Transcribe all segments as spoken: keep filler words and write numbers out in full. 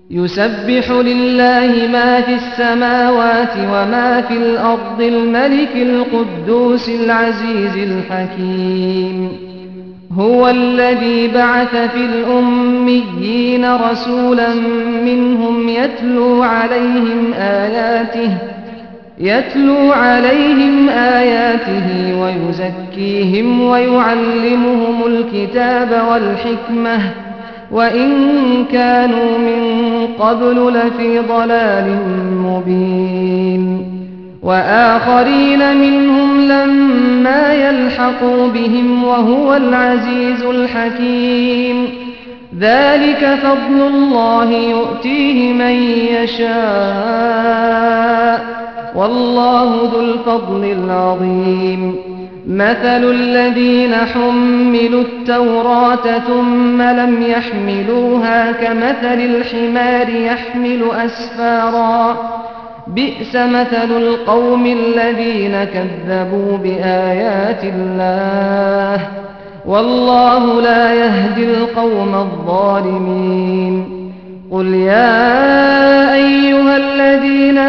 يسبح لله ما في السماوات وما في الأرض الملك القدوس العزيز الحكيم. هو الذي بعث في الأميين رسولا منهم يتلو عليهم آياته يتلو عليهم آياته ويزكيهم ويعلمهم الكتاب والحكمة وإن كانوا من قبل لفي ضلال مبين. وآخرين منهم لما يلحقوا بهم وهو العزيز الحكيم. ذلك فضل الله يؤتيه من يشاء والله ذو الفضل العظيم. مثل الذين حملوا التوراة ثم لم يحملوها كمثل الحمار يحمل أسفارا بئس مثل القوم الذين كذبوا بآيات الله والله لا يهدي القوم الظالمين. قل يا أيها الذين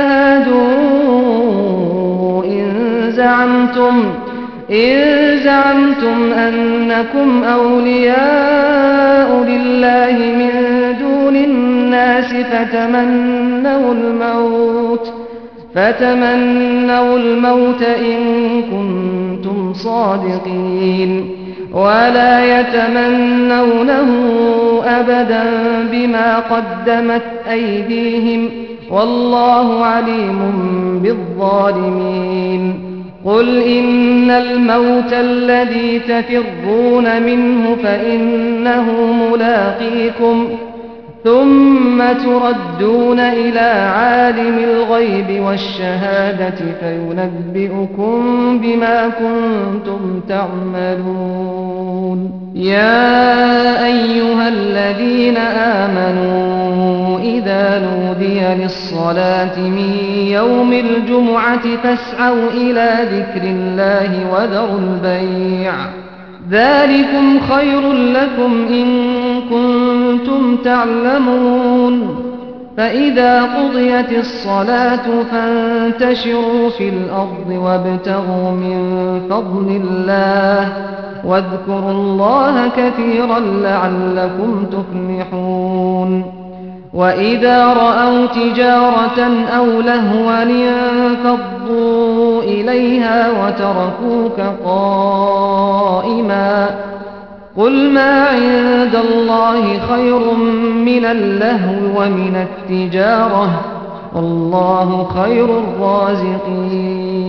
هادوا إن زعمتم إن زعمتم أنكم أولياء لله من دون الناس فتمنوا الموت فتمنوا الموت إن كنتم صادقين ولا يتمنونه أبدا بما قدمت أيديهم والله عليم بالظالمين. قل إن الموت الذي تفرون منه فإنه ملاقيكم ثم تردون إلى عالم الغيب والشهادة فينبئكم بما كنتم تعملون. يا أيها الذين آمنوا إذا نودي للصلاة من يوم الجمعة فاسعوا إلى ذكر الله وذروا البيع ذلكم خير لكم إن كنتم تعلمون. فإذا قضيت الصلاة فانتشروا في الأرض وابتغوا من فضل الله واذكروا الله كثيرا لعلكم تفلحون. وإذا رأوا تجارة أو لهوا انفضوا إليها وتركوك قائما قل ما عند الله خير من اللهو ومن التجارة والله خير الرازقين.